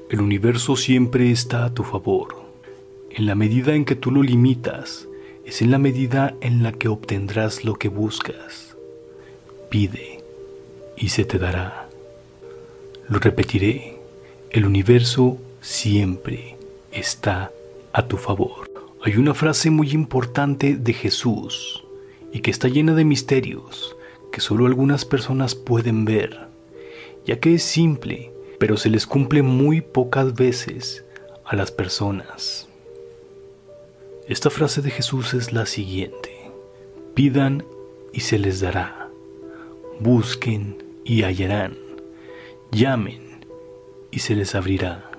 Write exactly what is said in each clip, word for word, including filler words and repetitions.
El universo siempre está a tu favor. En la medida en que tú lo limitas, es en la medida en la que obtendrás lo que buscas. Pide y se te dará. Lo repetiré, el universo siempre está a tu favor. Hay una frase muy importante de Jesús y que está llena de misterios que solo algunas personas pueden ver, ya que es simple, pero se les cumple muy pocas veces a las personas. Esta frase de Jesús es la siguiente: pidan y se les dará, busquen y hallarán, llamen y se les abrirá.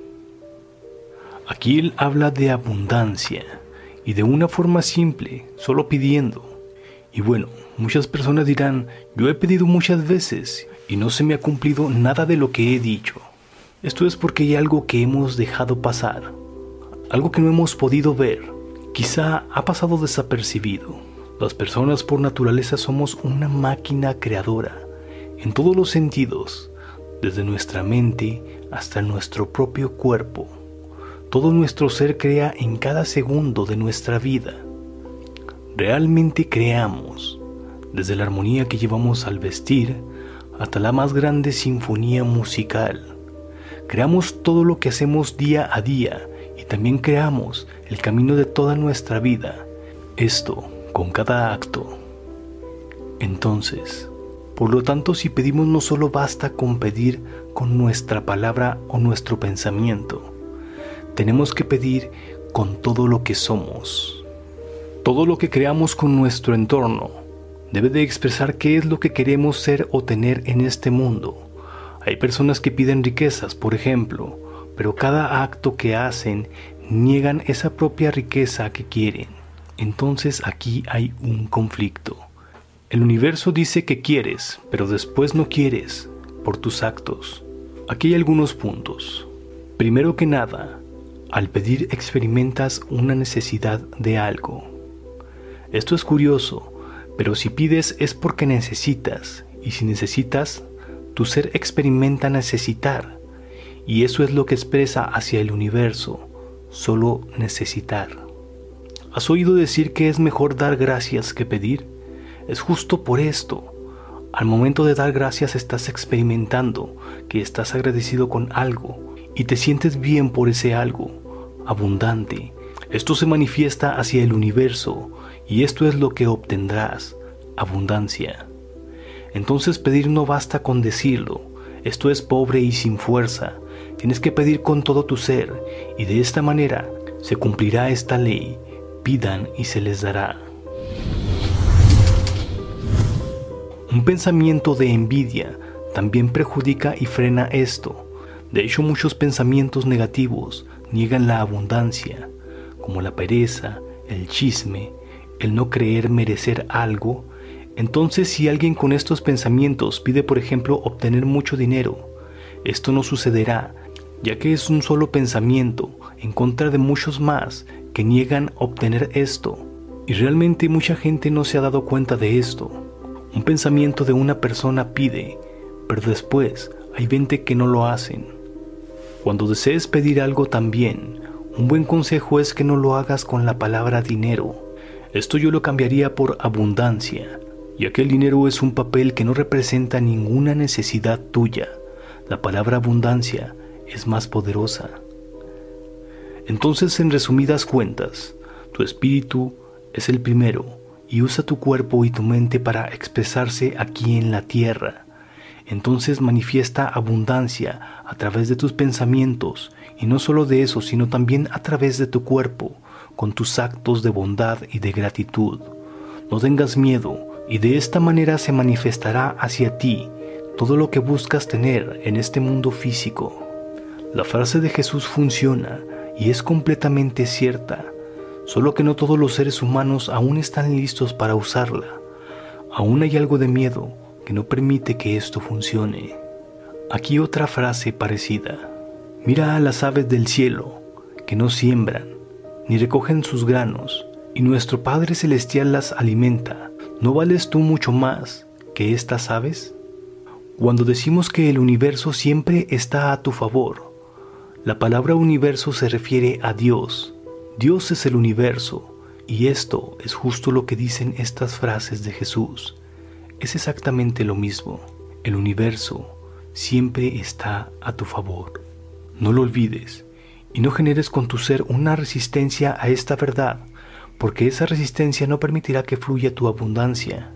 Aquí él habla de abundancia y de una forma simple, solo pidiendo. Y bueno, muchas personas dirán, yo he pedido muchas veces y no se me ha cumplido nada de lo que he dicho. Esto es porque hay algo que hemos dejado pasar, algo que no hemos podido ver. Quizá ha pasado desapercibido. Las personas por naturaleza somos una máquina creadora, en todos los sentidos, desde nuestra mente hasta nuestro propio cuerpo. Todo nuestro ser crea en cada segundo de nuestra vida. Realmente creamos, desde la armonía que llevamos al vestir hasta la más grande sinfonía musical. Creamos todo lo que hacemos día a día y también creamos el camino de toda nuestra vida. Esto con cada acto. Entonces, por lo tanto, si pedimos, no solo basta con pedir con nuestra palabra o nuestro pensamiento. Tenemos que pedir con todo lo que somos. Todo lo que creamos con nuestro entorno debe de expresar qué es lo que queremos ser o tener en este mundo. Hay personas que piden riquezas, por ejemplo, pero cada acto que hacen niegan esa propia riqueza que quieren. Entonces aquí hay un conflicto. El universo dice que quieres, pero después no quieres por tus actos. Aquí hay algunos puntos. Primero que nada, al pedir experimentas una necesidad de algo. Esto es curioso, pero si pides es porque necesitas, y si necesitas, tu ser experimenta necesitar, y eso es lo que expresa hacia el universo, solo necesitar. ¿Has oído decir que es mejor dar gracias que pedir? Es justo por esto. Al momento de dar gracias estás experimentando que estás agradecido con algo y te sientes bien por ese algo, abundante. Esto se manifiesta hacia el universo y esto es lo que obtendrás, abundancia. Entonces pedir no basta con decirlo, esto es pobre y sin fuerza. Tienes que pedir con todo tu ser y de esta manera se cumplirá esta ley: pidan y se les dará. Un pensamiento de envidia también perjudica y frena esto. De hecho, muchos pensamientos negativos niegan la abundancia, como la pereza, el chisme, el no creer merecer algo. Entonces, si alguien con estos pensamientos pide, por ejemplo, obtener mucho dinero, esto no sucederá, ya que es un solo pensamiento en contra de muchos más que niegan obtener esto. Y realmente mucha gente no se ha dado cuenta de esto. Un pensamiento de una persona pide, pero después hay veinte que no lo hacen. Cuando desees pedir algo también, un buen consejo es que no lo hagas con la palabra dinero. Esto yo lo cambiaría por abundancia, ya que el dinero es un papel que no representa ninguna necesidad tuya. La palabra abundancia es más poderosa. Entonces, en resumidas cuentas, tu espíritu es el primero y usa tu cuerpo y tu mente para expresarse aquí en la tierra. Entonces manifiesta abundancia a través de tus pensamientos, y no solo de eso, sino también a través de tu cuerpo, con tus actos de bondad y de gratitud. No tengas miedo, y de esta manera se manifestará hacia ti todo lo que buscas tener en este mundo físico. La frase de Jesús funciona y es completamente cierta, solo que no todos los seres humanos aún están listos para usarla. Aún hay algo de miedo que no permite que esto funcione. Aquí otra frase parecida. Mira a las aves del cielo, que no siembran, ni recogen sus granos, y nuestro Padre Celestial las alimenta. ¿No vales tú mucho más que estas aves? Cuando decimos que el universo siempre está a tu favor, La palabra universo se refiere a Dios. Dios es el universo, y esto es justo lo que dicen estas frases de Jesús. Es exactamente lo mismo. El universo siempre está a tu favor. No lo olvides y no generes con tu ser una resistencia a esta verdad, porque esa resistencia no permitirá que fluya tu abundancia.